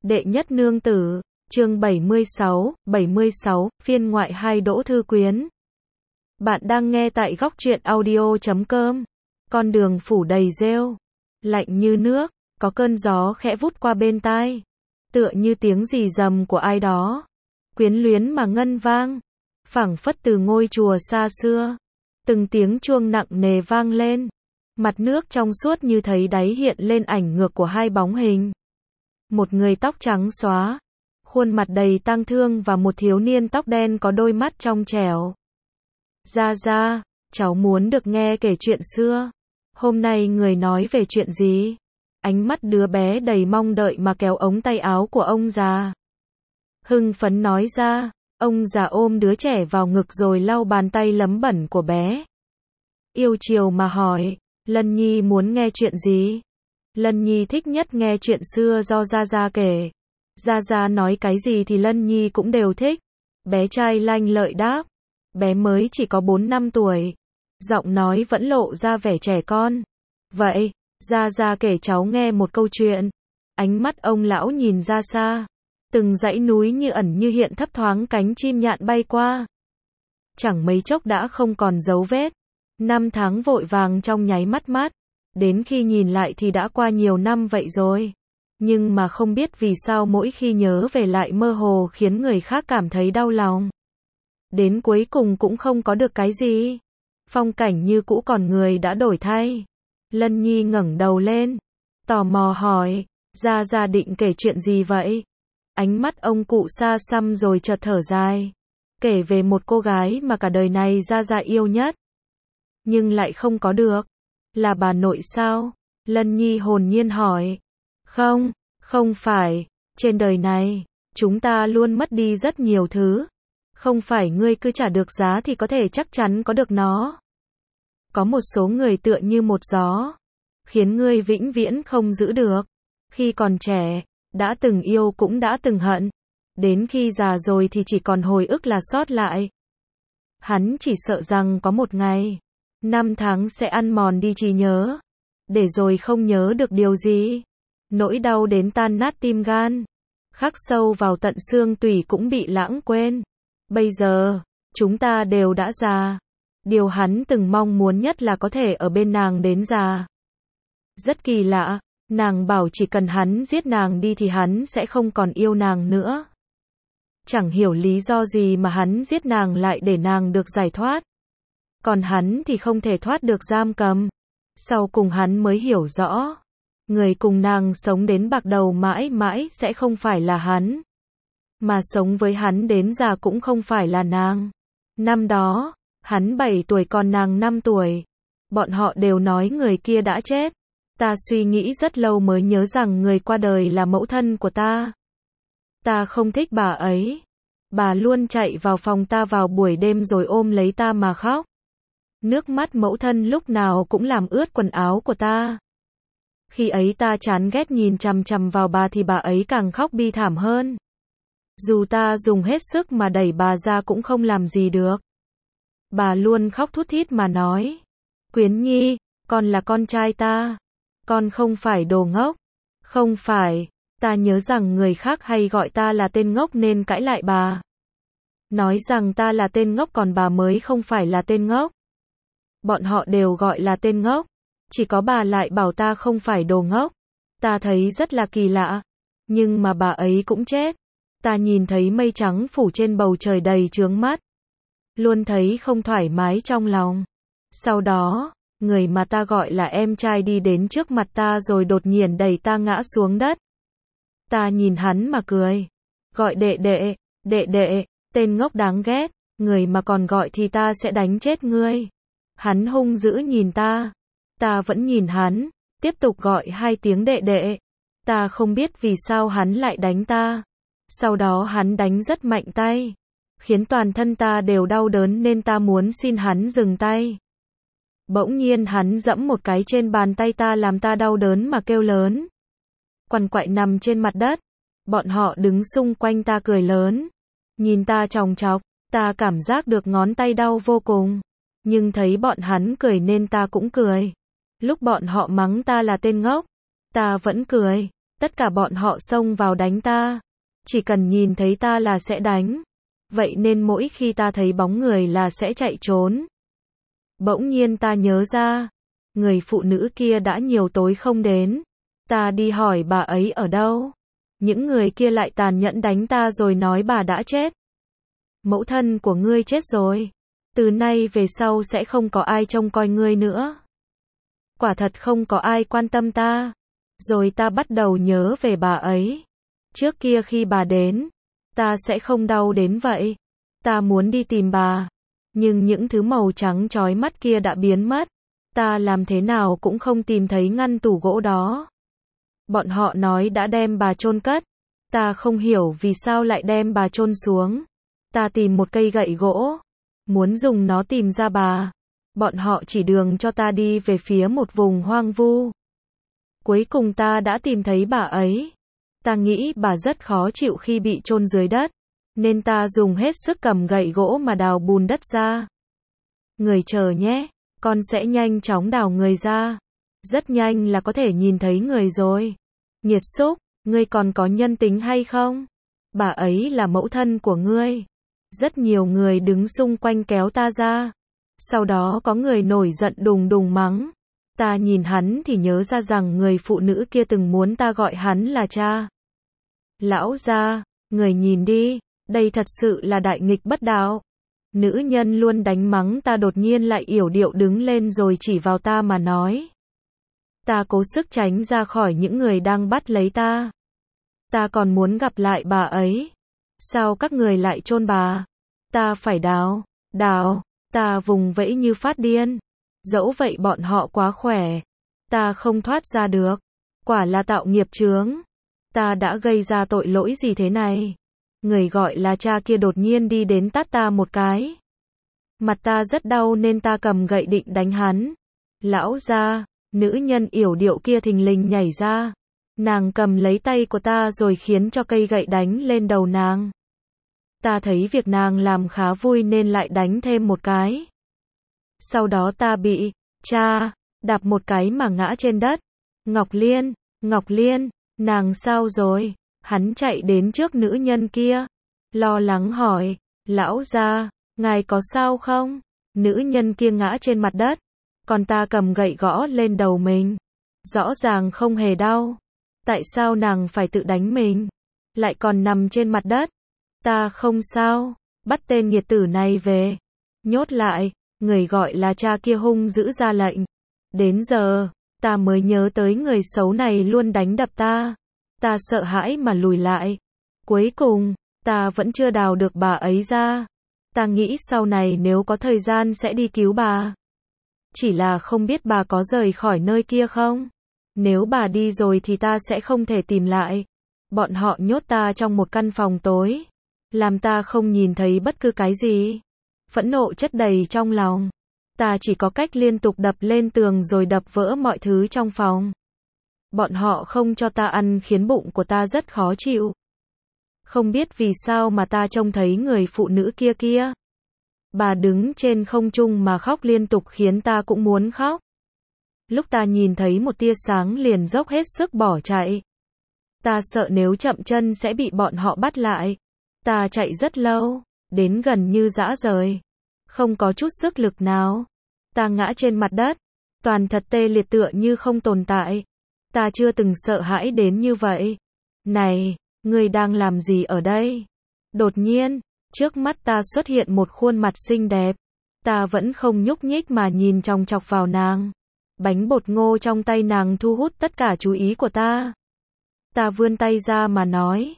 Đệ nhất nương tử, chương 76, phiên ngoại 2 Đỗ Thư Quyến. Bạn đang nghe tại góc truyện audio.com. Con đường phủ đầy rêu, lạnh như nước, có cơn gió khẽ vút qua bên tai, tựa như tiếng rì rầm của ai đó, quyến luyến mà ngân vang, phảng phất từ ngôi chùa xa xưa, từng tiếng chuông nặng nề vang lên, mặt nước trong suốt như thấy đáy hiện lên ảnh ngược của hai bóng hình. Một người tóc trắng xóa, khuôn mặt đầy tang thương và một thiếu niên tóc đen có đôi mắt trong trẻo. Gia, cháu muốn được nghe kể chuyện xưa. Hôm nay người nói về chuyện gì? Ánh mắt đứa bé đầy mong đợi mà kéo ống tay áo của ông già. Hưng phấn nói ra, ông già ôm đứa trẻ vào ngực rồi lau bàn tay lấm bẩn của bé. Yêu chiều mà hỏi, Lân Nhi muốn nghe chuyện gì? Lân Nhi thích nhất nghe chuyện xưa do Gia kể. Gia nói cái gì thì Lân Nhi cũng đều thích. Bé trai lanh lợi đáp. Bé mới chỉ có 4 năm tuổi. Giọng nói vẫn lộ ra vẻ trẻ con. Vậy, Gia kể cháu nghe một câu chuyện. Ánh mắt ông lão nhìn ra xa. Từng dãy núi như ẩn như hiện thấp thoáng cánh chim nhạn bay qua. Chẳng mấy chốc đã không còn dấu vết. 5 tháng vội vàng trong nháy mắt. Đến khi nhìn lại thì đã qua nhiều năm vậy rồi. Nhưng mà không biết vì sao mỗi khi nhớ về lại mơ hồ khiến người khác cảm thấy đau lòng. Đến cuối cùng cũng không có được cái gì. Phong cảnh như cũ còn người đã đổi thay. Lân Nhi ngẩng đầu lên, tò mò hỏi, Gia định kể chuyện gì vậy? Ánh mắt ông cụ xa xăm rồi chợt thở dài. Kể về một cô gái mà cả đời này Gia yêu nhất. Nhưng lại không có được. Là bà nội sao? Lân Nhi hồn nhiên hỏi. Không phải. Trên đời này, chúng ta luôn mất đi rất nhiều thứ. Không phải ngươi cứ trả được giá thì có thể chắc chắn có được nó. Có một số người tựa như một gió, khiến ngươi vĩnh viễn không giữ được. Khi còn trẻ, đã từng yêu cũng đã từng hận. Đến khi già rồi thì chỉ còn hồi ức là sót lại. Hắn chỉ sợ rằng có một ngày, 5 tháng sẽ ăn mòn đi trí nhớ, để rồi không nhớ được điều gì. Nỗi đau đến tan nát tim gan, khắc sâu vào tận xương tủy cũng bị lãng quên. Bây giờ, chúng ta đều đã già. Điều hắn từng mong muốn nhất là có thể ở bên nàng đến già. Rất kỳ lạ, nàng bảo chỉ cần hắn giết nàng đi thì hắn sẽ không còn yêu nàng nữa. Chẳng hiểu lý do gì mà hắn giết nàng lại để nàng được giải thoát. Còn hắn thì không thể thoát được giam cầm. Sau cùng hắn mới hiểu rõ, người cùng nàng sống đến bạc đầu mãi mãi sẽ không phải là hắn. Mà sống với hắn đến già cũng không phải là nàng. Năm đó, hắn 7 tuổi còn nàng 5 tuổi. Bọn họ đều nói người kia đã chết. Ta suy nghĩ rất lâu mới nhớ rằng người qua đời là mẫu thân của ta. Ta không thích bà ấy. Bà luôn chạy vào phòng ta vào buổi đêm rồi ôm lấy ta mà khóc. Nước mắt mẫu thân lúc nào cũng làm ướt quần áo của ta. Khi ấy ta chán ghét nhìn chằm chằm vào bà thì bà ấy càng khóc bi thảm hơn. Dù ta dùng hết sức mà đẩy bà ra cũng không làm gì được. Bà luôn khóc thút thít mà nói. Quyến Nhi, con là con trai ta. Con không phải đồ ngốc. Không phải, ta nhớ rằng người khác hay gọi ta là tên ngốc nên cãi lại bà. Nói rằng ta là tên ngốc còn bà mới không phải là tên ngốc. Bọn họ đều gọi là tên ngốc. Chỉ có bà lại bảo ta không phải đồ ngốc. Ta thấy rất là kỳ lạ. Nhưng mà bà ấy cũng chết. Ta nhìn thấy mây trắng phủ trên bầu trời đầy chướng mắt. Luôn thấy không thoải mái trong lòng. Sau đó, người mà ta gọi là em trai đi đến trước mặt ta rồi đột nhiên đẩy ta ngã xuống đất. Ta nhìn hắn mà cười. Gọi đệ, tên ngốc đáng ghét. Người mà còn gọi thì ta sẽ đánh chết ngươi. Hắn hung dữ nhìn ta. Ta vẫn nhìn hắn, tiếp tục gọi 2 tiếng đệ. Ta không biết vì sao hắn lại đánh ta. Sau đó hắn đánh rất mạnh tay, khiến toàn thân ta đều đau đớn nên ta muốn xin hắn dừng tay. Bỗng nhiên hắn giẫm một cái trên bàn tay ta làm ta đau đớn mà kêu lớn. Quằn quại nằm trên mặt đất. Bọn họ đứng xung quanh ta cười lớn. Nhìn ta chòng chọc, ta cảm giác được ngón tay đau vô cùng. Nhưng thấy bọn hắn cười nên ta cũng cười. Lúc bọn họ mắng ta là tên ngốc, ta vẫn cười. Tất cả bọn họ xông vào đánh ta. Chỉ cần nhìn thấy ta là sẽ đánh. Vậy nên mỗi khi ta thấy bóng người là sẽ chạy trốn. Bỗng nhiên ta nhớ ra, người phụ nữ kia đã nhiều tối không đến. Ta đi hỏi bà ấy ở đâu. Những người kia lại tàn nhẫn đánh ta rồi nói bà đã chết. Mẫu thân của ngươi chết rồi. Từ nay về sau sẽ không có ai trông coi ngươi nữa. Quả thật không có ai quan tâm ta. Rồi ta bắt đầu nhớ về bà ấy. Trước kia khi bà đến, ta sẽ không đau đến vậy. Ta muốn đi tìm bà. Nhưng những thứ màu trắng chói mắt kia đã biến mất. Ta làm thế nào cũng không tìm thấy ngăn tủ gỗ đó. Bọn họ nói đã đem bà chôn cất. Ta không hiểu vì sao lại đem bà chôn xuống. Ta tìm một cây gậy gỗ. Muốn dùng nó tìm ra bà. Bọn họ chỉ đường cho ta đi về phía một vùng hoang vu. Cuối cùng ta đã tìm thấy bà ấy. Ta nghĩ bà rất khó chịu khi bị chôn dưới đất. Nên ta dùng hết sức cầm gậy gỗ mà đào bùn đất ra. Người chờ nhé. Con sẽ nhanh chóng đào người ra. Rất nhanh là có thể nhìn thấy người rồi. Nghiệt xúc, ngươi còn có nhân tính hay không? Bà ấy là mẫu thân của ngươi. Rất nhiều người đứng xung quanh kéo ta ra. Sau đó có người nổi giận đùng đùng mắng. Ta nhìn hắn thì nhớ ra rằng người phụ nữ kia từng muốn ta gọi hắn là cha. Lão gia, người nhìn đi, đây thật sự là đại nghịch bất đạo. Nữ nhân luôn đánh mắng ta đột nhiên lại yểu điệu đứng lên rồi chỉ vào ta mà nói. Ta cố sức tránh ra khỏi những người đang bắt lấy ta. Ta còn muốn gặp lại bà ấy. Sao các người lại chôn bà? Ta phải đào, ta vùng vẫy như phát điên. Dẫu vậy bọn họ quá khỏe. Ta không thoát ra được. Quả là tạo nghiệp chướng. Ta đã gây ra tội lỗi gì thế này? Người gọi là cha kia đột nhiên đi đến tát ta một cái. Mặt ta rất đau nên ta cầm gậy định đánh hắn. Lão gia, nữ nhân yểu điệu kia thình lình nhảy ra. Nàng cầm lấy tay của ta rồi khiến cho cây gậy đánh lên đầu nàng. Ta thấy việc nàng làm khá vui nên lại đánh thêm một cái. Sau đó ta bị cha đạp một cái mà ngã trên đất. Ngọc Liên, nàng sao rồi? Hắn chạy đến trước nữ nhân kia, lo lắng hỏi, lão gia, ngài có sao không? Nữ nhân kia ngã trên mặt đất, còn ta cầm gậy gõ lên đầu mình. Rõ ràng không hề đau. Tại sao nàng phải tự đánh mình? Lại còn nằm trên mặt đất. Ta không sao, bắt tên nghiệt tử này về. Nhốt lại, người gọi là cha kia hung dữ ra lệnh. Đến giờ, ta mới nhớ tới người xấu này luôn đánh đập ta. Ta sợ hãi mà lùi lại. Cuối cùng, ta vẫn chưa đào được bà ấy ra. Ta nghĩ sau này nếu có thời gian sẽ đi cứu bà. Chỉ là không biết bà có rời khỏi nơi kia không? Nếu bà đi rồi thì ta sẽ không thể tìm lại. Bọn họ nhốt ta trong một căn phòng tối. Làm ta không nhìn thấy bất cứ cái gì. Phẫn nộ chất đầy trong lòng. Ta chỉ có cách liên tục đập lên tường rồi đập vỡ mọi thứ trong phòng. Bọn họ không cho ta ăn khiến bụng của ta rất khó chịu. Không biết vì sao mà ta trông thấy người phụ nữ kia. Bà đứng trên không trung mà khóc liên tục khiến ta cũng muốn khóc. Lúc ta nhìn thấy một tia sáng liền dốc hết sức bỏ chạy. Ta sợ nếu chậm chân sẽ bị bọn họ bắt lại. Ta chạy rất lâu, đến gần như rã rời. Không có chút sức lực nào. Ta ngã trên mặt đất, toàn thật tê liệt tựa như không tồn tại. Ta chưa từng sợ hãi đến như vậy. Này, ngươi đang làm gì ở đây? Đột nhiên, trước mắt ta xuất hiện một khuôn mặt xinh đẹp. Ta vẫn không nhúc nhích mà nhìn chòng chọc vào nàng. Bánh bột ngô trong tay nàng thu hút tất cả chú ý của ta. Ta vươn tay ra mà nói.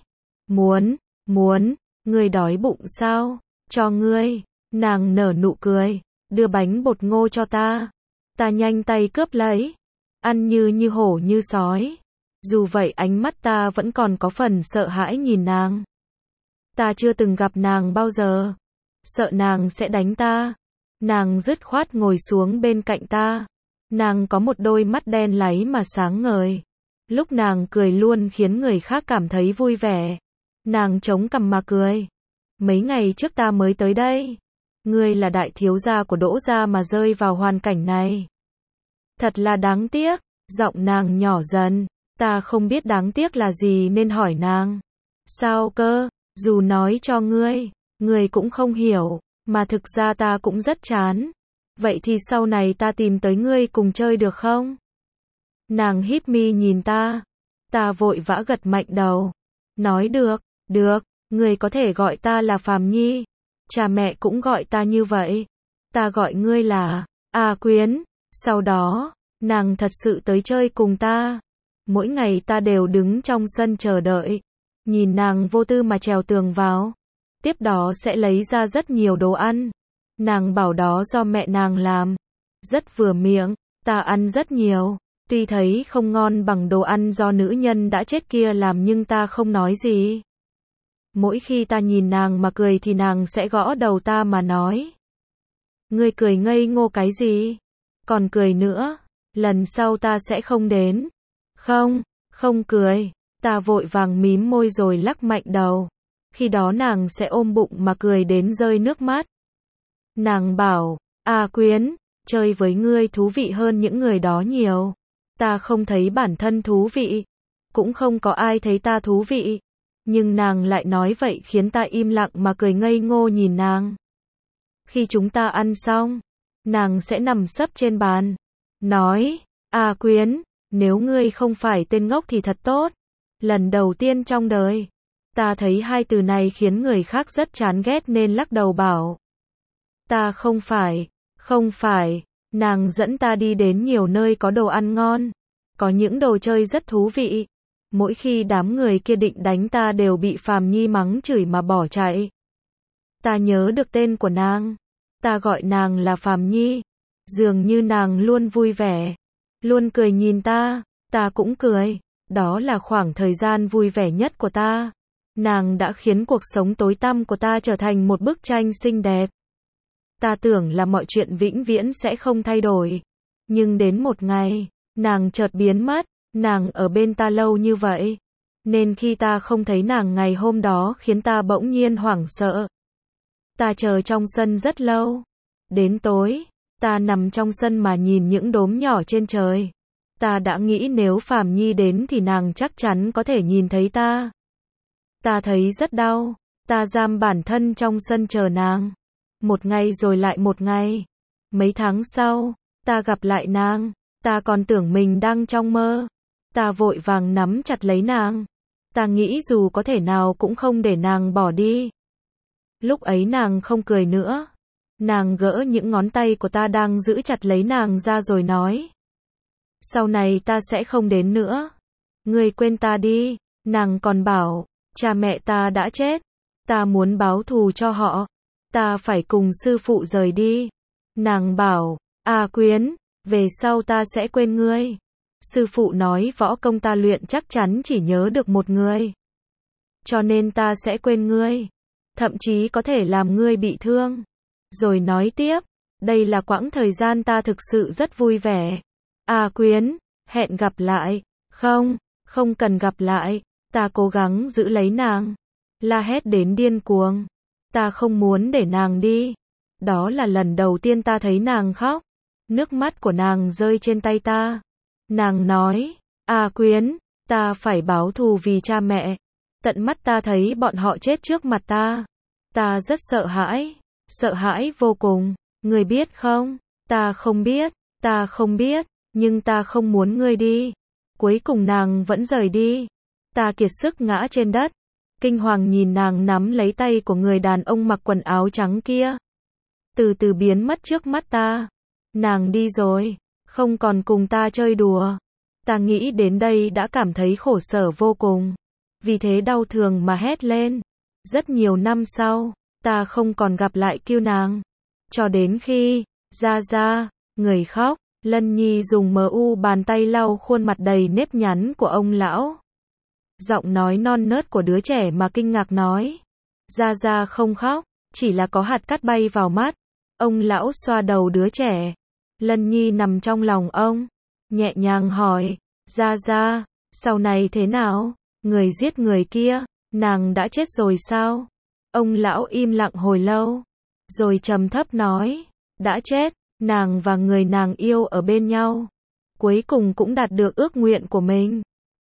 Muốn, ngươi đói bụng sao? Cho ngươi. Nàng nở nụ cười, đưa bánh bột ngô cho ta. Ta nhanh tay cướp lấy. Ăn như hổ như sói. Dù vậy ánh mắt ta vẫn còn có phần sợ hãi nhìn nàng. Ta chưa từng gặp nàng bao giờ. Sợ nàng sẽ đánh ta. Nàng dứt khoát ngồi xuống bên cạnh ta. Nàng có một đôi mắt đen láy mà sáng ngời. Lúc nàng cười luôn khiến người khác cảm thấy vui vẻ. Nàng chống cằm mà cười. Mấy ngày trước ta mới tới đây. Ngươi là đại thiếu gia của Đỗ gia mà rơi vào hoàn cảnh này. Thật là đáng tiếc. Giọng nàng nhỏ dần. Ta không biết đáng tiếc là gì nên hỏi nàng. Sao cơ, dù nói cho ngươi cũng không hiểu, mà thực ra ta cũng rất chán. Vậy thì sau này ta tìm tới ngươi cùng chơi được không? Nàng híp mi nhìn ta. Ta vội vã gật mạnh đầu. Nói được, ngươi có thể gọi ta là Phàm Nhi. Cha mẹ cũng gọi ta như vậy. Ta gọi ngươi là A Quyến. Sau đó, nàng thật sự tới chơi cùng ta. Mỗi ngày ta đều đứng trong sân chờ đợi. Nhìn nàng vô tư mà trèo tường vào. Tiếp đó sẽ lấy ra rất nhiều đồ ăn. Nàng bảo đó do mẹ nàng làm. Rất vừa miệng, ta ăn rất nhiều. Tuy thấy không ngon bằng đồ ăn do nữ nhân đã chết kia làm nhưng ta không nói gì. Mỗi khi ta nhìn nàng mà cười thì nàng sẽ gõ đầu ta mà nói. Ngươi cười ngây ngô cái gì? Còn cười nữa, lần sau ta sẽ không đến. Không cười. Ta vội vàng mím môi rồi lắc mạnh đầu. Khi đó nàng sẽ ôm bụng mà cười đến rơi nước mắt. Nàng bảo, A Quyến, chơi với ngươi thú vị hơn những người đó nhiều. Ta không thấy bản thân thú vị. Cũng không có ai thấy ta thú vị. Nhưng nàng lại nói vậy khiến ta im lặng mà cười ngây ngô nhìn nàng. Khi chúng ta ăn xong, nàng sẽ nằm sấp trên bàn. Nói, A Quyến, nếu ngươi không phải tên ngốc thì thật tốt. Lần đầu tiên trong đời, ta thấy hai từ này khiến người khác rất chán ghét nên lắc đầu bảo. Ta không phải, nàng dẫn ta đi đến nhiều nơi có đồ ăn ngon, có những đồ chơi rất thú vị. Mỗi khi đám người kia định đánh ta đều bị Phàm Nhi mắng chửi mà bỏ chạy. Ta nhớ được tên của nàng, ta gọi nàng là Phàm Nhi. Dường như nàng luôn vui vẻ, luôn cười nhìn ta cũng cười. Đó là khoảng thời gian vui vẻ nhất của ta. Nàng đã khiến cuộc sống tối tăm của ta trở thành một bức tranh xinh đẹp. Ta tưởng là mọi chuyện vĩnh viễn sẽ không thay đổi. Nhưng đến một ngày, nàng chợt biến mất. Nàng ở bên ta lâu như vậy. Nên khi ta không thấy nàng ngày hôm đó khiến ta bỗng nhiên hoảng sợ. Ta chờ trong sân rất lâu. Đến tối, ta nằm trong sân mà nhìn những đốm nhỏ trên trời. Ta đã nghĩ nếu Phàm Nhi đến thì nàng chắc chắn có thể nhìn thấy ta. Ta thấy rất đau. Ta giam bản thân trong sân chờ nàng. Một ngày rồi lại một ngày. Mấy tháng sau, ta gặp lại nàng. Ta còn tưởng mình đang trong mơ. Ta vội vàng nắm chặt lấy nàng. Ta nghĩ dù có thể nào cũng không để nàng bỏ đi. Lúc ấy nàng không cười nữa. Nàng gỡ những ngón tay của ta đang giữ chặt lấy nàng ra rồi nói. Sau này ta sẽ không đến nữa. Ngươi quên ta đi. Nàng còn bảo, cha mẹ ta đã chết. Ta muốn báo thù cho họ. Ta phải cùng sư phụ rời đi. Nàng bảo, A Quyến, về sau ta sẽ quên ngươi. Sư phụ nói võ công ta luyện chắc chắn chỉ nhớ được một người. Cho nên ta sẽ quên ngươi. Thậm chí có thể làm ngươi bị thương. Rồi nói tiếp, đây là quãng thời gian ta thực sự rất vui vẻ. A Quyến, hẹn gặp lại. Không cần gặp lại. Ta cố gắng giữ lấy nàng. La hét đến điên cuồng. Ta không muốn để nàng đi. Đó là lần đầu tiên ta thấy nàng khóc. Nước mắt của nàng rơi trên tay ta. Nàng nói, A Quyến, ta phải báo thù vì cha mẹ. Tận mắt ta thấy bọn họ chết trước mặt ta. Ta rất sợ hãi vô cùng. Ngươi biết không? Ta không biết, nhưng ta không muốn ngươi đi. Cuối cùng nàng vẫn rời đi. Ta kiệt sức ngã trên đất. Kinh hoàng nhìn nàng nắm lấy tay của người đàn ông mặc quần áo trắng kia. Từ từ biến mất trước mắt ta. Nàng đi rồi, không còn cùng ta chơi đùa. Ta nghĩ đến đây đã cảm thấy khổ sở vô cùng. Vì thế đau thương mà hét lên. Rất nhiều năm sau, ta không còn gặp lại Kiêu nàng. Cho đến khi, ra, người khóc, Lân Nhi dùng bàn tay lau khuôn mặt đầy nếp nhăn của ông lão. Giọng nói non nớt của đứa trẻ mà kinh ngạc nói. Ra không khóc, chỉ là có hạt cát bay vào mắt. Ông lão xoa đầu đứa trẻ. Lân Nhi nằm trong lòng ông, nhẹ nhàng hỏi, ra, sau này thế nào? Người giết người kia, nàng đã chết rồi sao? Ông lão im lặng hồi lâu, rồi trầm thấp nói, đã chết, nàng và người nàng yêu ở bên nhau. Cuối cùng cũng đạt được ước nguyện của mình.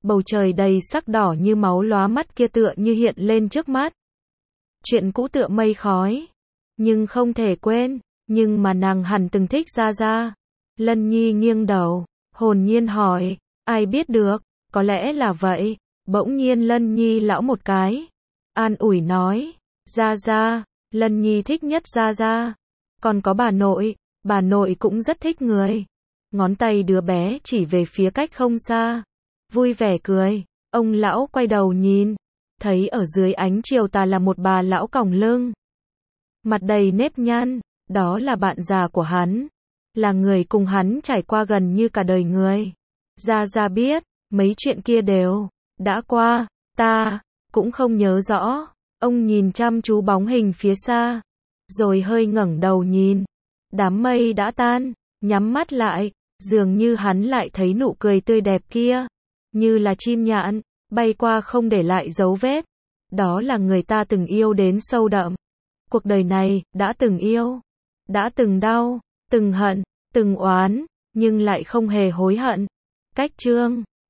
bầu trời đầy sắc đỏ như máu lóa mắt kia tựa như hiện lên trước mắt. Chuyện cũ tựa mây khói, nhưng không thể quên, nhưng mà nàng hẳn từng thích Gia Gia. Lân Nhi nghiêng đầu, hồn nhiên hỏi, ai biết được, có lẽ là vậy. Bỗng nhiên Lân Nhi lão một cái, an ủi nói, Gia Gia, Lân Nhi thích nhất Gia Gia. Còn có bà nội cũng rất thích người. Ngón tay đứa bé chỉ về phía cách không xa, vui vẻ cười. Ông lão quay đầu nhìn, thấy ở dưới ánh chiều tà là một bà lão còng lưng, mặt đầy nếp nhăn, đó là bạn già của hắn, là người cùng hắn trải qua gần như cả đời người. Gia Gia biết, mấy chuyện kia đều đã qua, ta cũng không nhớ rõ. Ông nhìn chăm chú bóng hình phía xa, rồi hơi ngẩng đầu nhìn. Đám mây đã tan, nhắm mắt lại, dường như hắn lại thấy nụ cười tươi đẹp kia, như là chim nhạn, bay qua không để lại dấu vết. Đó là người ta từng yêu đến sâu đậm. Cuộc đời này, đã từng yêu, đã từng đau, từng hận, từng oán, nhưng lại không hề hối hận. Cách chương